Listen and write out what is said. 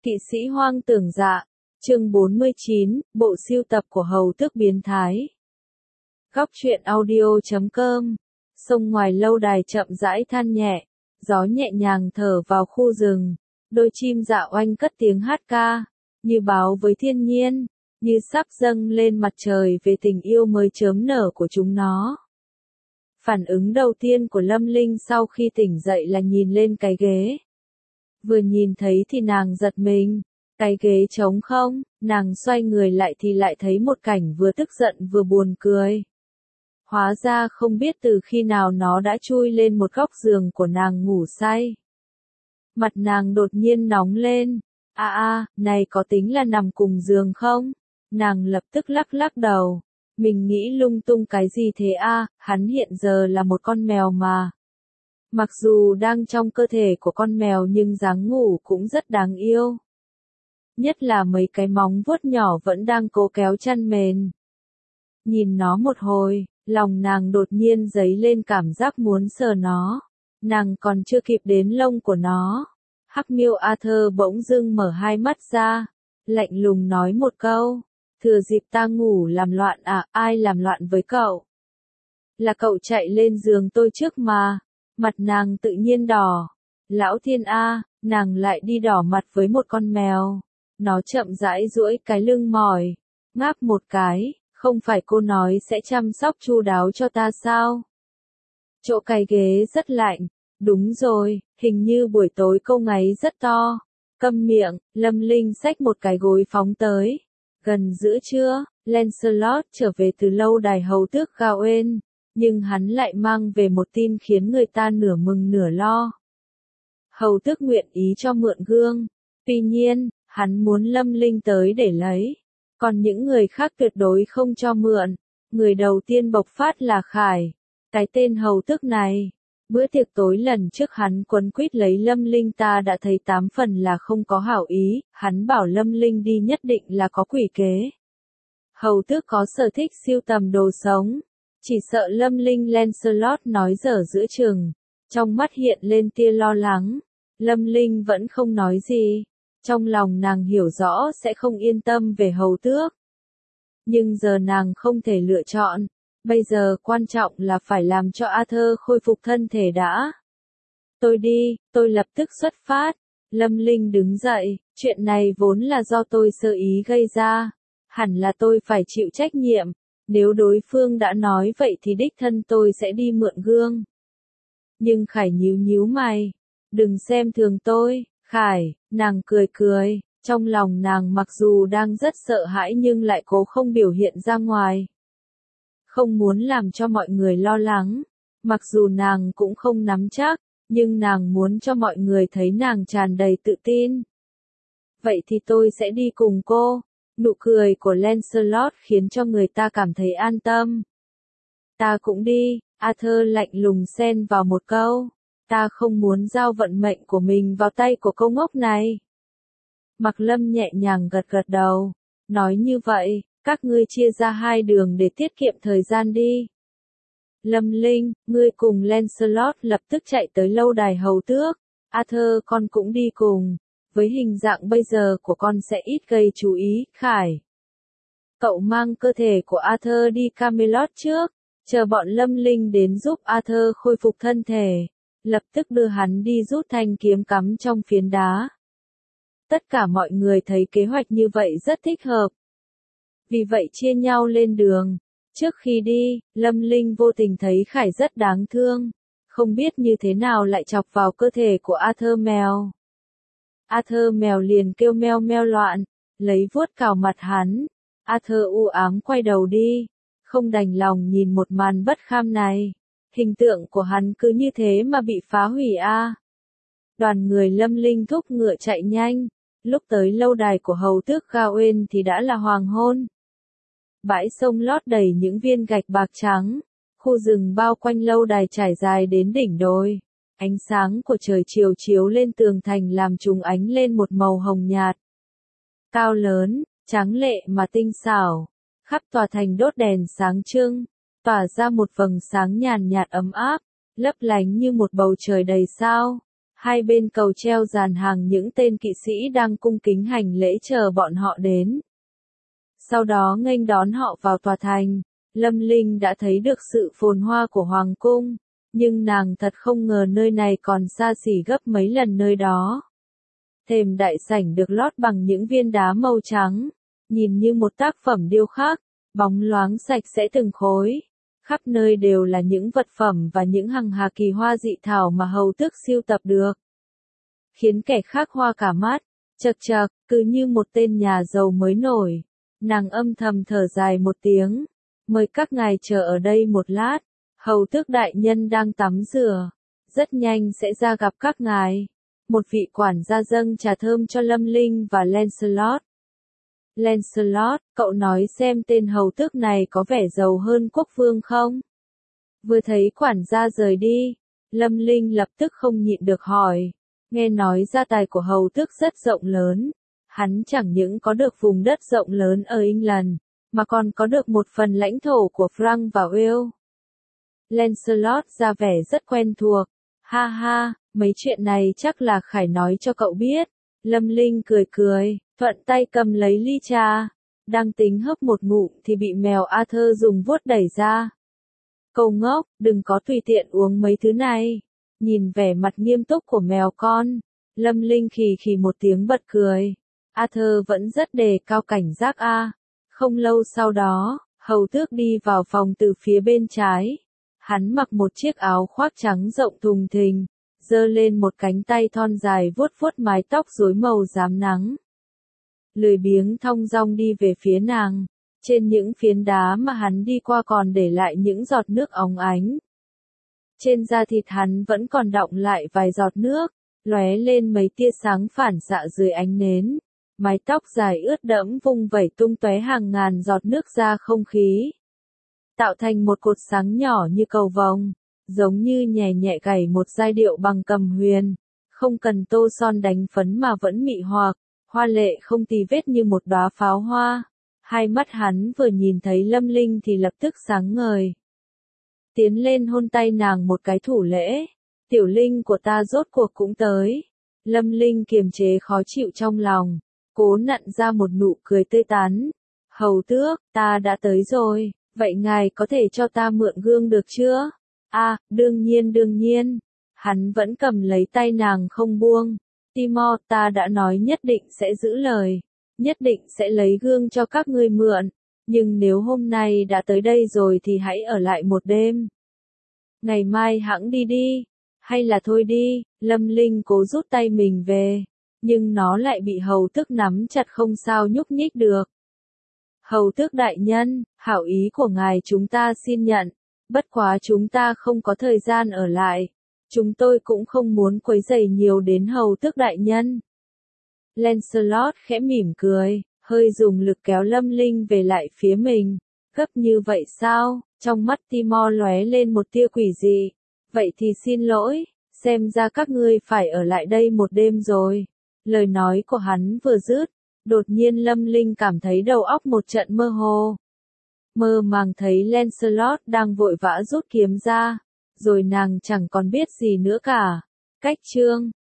Kỵ sĩ hoang tưởng dạ, chương 49, bộ sưu tập của hầu tước biến thái. Góc truyện audio.com. Sông ngoài lâu đài chậm rãi than nhẹ, gió nhẹ nhàng thở vào khu rừng, đôi chim dạ oanh cất tiếng hát ca, như báo với thiên nhiên, như sắp dâng lên mặt trời về tình yêu mới chớm nở của chúng nó. Phản ứng đầu tiên của Lâm Linh sau khi tỉnh dậy là nhìn lên cái ghế. Vừa nhìn thấy thì nàng giật mình, cái ghế trống không, nàng xoay người lại thì lại thấy một cảnh vừa tức giận vừa buồn cười. Hóa ra không biết từ khi nào nó đã chui lên một góc giường của nàng ngủ say. Mặt nàng đột nhiên nóng lên, này có tính là nằm cùng giường không? Nàng lập tức lắc lắc đầu, mình nghĩ lung tung cái gì thế hắn hiện giờ là một con mèo mà. Mặc dù đang trong cơ thể của con mèo nhưng dáng ngủ cũng rất đáng yêu. Nhất là mấy cái móng vuốt nhỏ vẫn đang cố kéo chăn mền. Nhìn nó một hồi, lòng nàng đột nhiên dấy lên cảm giác muốn sờ nó. Nàng còn chưa kịp đến lông của nó. Hắc miêu Arthur bỗng dưng mở hai mắt ra, lạnh lùng nói một câu. Thừa dịp ta ngủ làm loạn ai làm loạn với cậu? Là cậu chạy lên giường tôi trước mà. Mặt nàng tự nhiên đỏ. Lão thiên nàng lại đi đỏ mặt với một con mèo. Nó chậm rãi duỗi cái lưng mỏi, ngáp một cái, không phải cô nói sẽ chăm sóc chu đáo cho ta sao? Chỗ cái ghế rất lạnh, đúng rồi, hình như buổi tối cô ngáy rất to. Câm miệng, Lâm Linh xách một cái gối phóng tới. Gần giữa trưa, Lancelot trở về từ lâu đài hầu tước Gawain. Nhưng hắn lại mang về một tin khiến người ta nửa mừng nửa lo. Hầu tước nguyện ý cho mượn gương. Tuy nhiên, hắn muốn Lâm Linh tới để lấy. Còn những người khác tuyệt đối không cho mượn. Người đầu tiên bộc phát là Khải. Cái tên hầu tước này. Bữa tiệc tối lần trước hắn quấn quýt lấy Lâm Linh ta đã thấy 8 phần là không có hảo ý. Hắn bảo Lâm Linh đi nhất định là có quỷ kế. Hầu tước có sở thích sưu tầm đồ sống. Chỉ sợ Lâm Linh Lancelot nói dở giữa chừng. Trong mắt hiện lên tia lo lắng. Lâm Linh vẫn không nói gì. Trong lòng nàng hiểu rõ sẽ không yên tâm về hầu tước. Nhưng giờ nàng không thể lựa chọn. Bây giờ quan trọng là phải làm cho Arthur khôi phục thân thể đã. Tôi đi, tôi lập tức xuất phát. Lâm Linh đứng dậy. Chuyện này vốn là do tôi sơ ý gây ra. Hẳn là tôi phải chịu trách nhiệm. Nếu đối phương đã nói vậy thì đích thân tôi sẽ đi mượn gương. Nhưng Khải nhíu mày. Đừng xem thường tôi, Khải, nàng cười cười. Trong lòng nàng mặc dù đang rất sợ hãi nhưng lại cố không biểu hiện ra ngoài. Không muốn làm cho mọi người lo lắng. Mặc dù nàng cũng không nắm chắc, nhưng nàng muốn cho mọi người thấy nàng tràn đầy tự tin. Vậy thì tôi sẽ đi cùng cô. Nụ cười của Lancelot khiến cho người ta cảm thấy an tâm. Ta cũng đi, Arthur lạnh lùng xen vào một câu. Ta không muốn giao vận mệnh của mình vào tay của cô ngốc này. Mạc Lâm nhẹ nhàng gật đầu. Nói như vậy, các ngươi chia ra hai đường để tiết kiệm thời gian đi. Lâm Linh, ngươi cùng Lancelot lập tức chạy tới lâu đài hầu tước. Arthur con cũng đi cùng. Với hình dạng bây giờ của con sẽ ít gây chú ý, Khải. Cậu mang cơ thể của Arthur đi Camelot trước, chờ bọn Lâm Linh đến giúp Arthur khôi phục thân thể, lập tức đưa hắn đi rút thanh kiếm cắm trong phiến đá. Tất cả mọi người thấy kế hoạch như vậy rất thích hợp. Vì vậy chia nhau lên đường. Trước khi đi, Lâm Linh vô tình thấy Khải rất đáng thương, không biết như thế nào lại chọc vào cơ thể của Arthur mèo. Arthur mèo liền kêu meo meo loạn, lấy vuốt cào mặt hắn. Arthur u ám quay đầu đi, không đành lòng nhìn một màn bất kham này. Hình tượng của hắn cứ như thế mà bị phá hủy Đoàn người Lâm Linh thúc ngựa chạy nhanh, lúc tới lâu đài của hầu tước Gawain thì đã là hoàng hôn. Bãi sông lót đầy những viên gạch bạc trắng, khu rừng bao quanh lâu đài trải dài đến đỉnh đồi. Ánh sáng của trời chiều chiếu lên tường thành làm chúng ánh lên một màu hồng nhạt. Cao lớn, tráng lệ mà tinh xảo, khắp tòa thành đốt đèn sáng trưng, tỏa ra một vầng sáng nhàn nhạt ấm áp, lấp lánh như một bầu trời đầy sao. Hai bên cầu treo dàn hàng những tên kỵ sĩ đang cung kính hành lễ chờ bọn họ đến. Sau đó nghênh đón họ vào tòa thành. Lâm Linh đã thấy được sự phồn hoa của Hoàng cung, nhưng nàng thật không ngờ nơi này còn xa xỉ gấp mấy lần nơi đó. Thềm đại sảnh được lót bằng những viên đá màu trắng, nhìn như một tác phẩm điêu khắc, bóng loáng sạch sẽ từng khối. Khắp nơi đều là những vật phẩm và những hằng hà kỳ hoa dị thảo mà hầu tước sưu tập được. Khiến kẻ khác hoa cả mắt, chật chật, cứ như một tên nhà giàu mới nổi. Nàng âm thầm thở dài một tiếng. Mời các ngài chờ ở đây một lát, hầu tước đại nhân đang tắm rửa, rất nhanh sẽ ra gặp các ngài. Một vị quản gia dâng trà thơm cho Lâm Linh và Lancelot. Lancelot, cậu nói xem tên hầu tước này có vẻ giàu hơn quốc vương không? Vừa thấy quản gia rời đi, Lâm Linh lập tức không nhịn được hỏi. Nghe nói gia tài của hầu tước rất rộng lớn, hắn chẳng những có được vùng đất rộng lớn ở England, mà còn có được một phần lãnh thổ của France và Wales. Lancelot ra vẻ rất quen thuộc. Ha ha, mấy chuyện này chắc là Khải nói cho cậu biết. Lâm Linh cười cười, thuận tay cầm lấy ly trà. Đang tính hớp một ngụm thì bị mèo Arthur dùng vuốt đẩy ra. Cậu ngốc, đừng có tùy tiện uống mấy thứ này. Nhìn vẻ mặt nghiêm túc của mèo con, Lâm Linh khì khì một tiếng bật cười. Arthur vẫn rất đề cao cảnh giác a. Không lâu sau đó, hầu tước đi vào phòng từ phía bên trái. Hắn mặc một chiếc áo khoác trắng rộng thùng thình, giơ lên một cánh tay thon dài vuốt vuốt mái tóc rối màu rám nắng. Lười biếng thong dong đi về phía nàng. Trên những phiến đá mà hắn đi qua còn để lại những giọt nước óng ánh. Trên da thịt hắn vẫn còn đọng lại vài giọt nước, lóe lên mấy tia sáng phản xạ dưới ánh nến. Mái tóc dài ướt đẫm vung vẩy tung tóe hàng ngàn giọt nước ra không khí, tạo thành một cột sáng nhỏ như cầu vồng, giống như nhẹ nhẹ gảy một giai điệu bằng cầm huyền, không cần tô son đánh phấn mà vẫn mị hoặc, hoa lệ không tì vết như một đóa pháo hoa. Hai mắt hắn vừa nhìn thấy Lâm Linh thì lập tức sáng ngời. Tiến lên hôn tay nàng một cái thủ lễ. Tiểu Linh của ta rốt cuộc cũng tới. Lâm Linh kiềm chế khó chịu trong lòng, cố nặn ra một nụ cười tươi tắn. Hầu tước, ta đã tới rồi, vậy ngài có thể cho ta mượn gương được chưa? À, đương nhiên. Hắn vẫn cầm lấy tay nàng không buông. Timor, ta đã nói nhất định sẽ giữ lời, nhất định sẽ lấy gương cho các ngươi mượn, nhưng nếu hôm nay đã tới đây rồi thì hãy ở lại một đêm. Ngày mai hẵng đi đi, hay là thôi đi. Lâm Linh cố rút tay mình về, nhưng nó lại bị hầu tước nắm chặt không sao nhúc nhích được. Hầu tước đại nhân, hảo ý của ngài chúng ta xin nhận, bất quá chúng ta không có thời gian ở lại. Chúng tôi cũng không muốn quấy rầy nhiều đến hầu tước đại nhân. Lancelot khẽ mỉm cười, hơi dùng lực kéo Lâm Linh về lại phía mình. Gấp như vậy sao? Trong mắt Timor lóe lên một tia quỷ dị. Vậy thì xin lỗi, xem ra các ngươi phải ở lại đây một đêm rồi. Lời nói của hắn vừa dứt, đột nhiên Lâm Linh cảm thấy đầu óc một trận mơ hồ. Mơ màng thấy Lancelot đang vội vã rút kiếm ra, rồi nàng chẳng còn biết gì nữa cả. Cách chương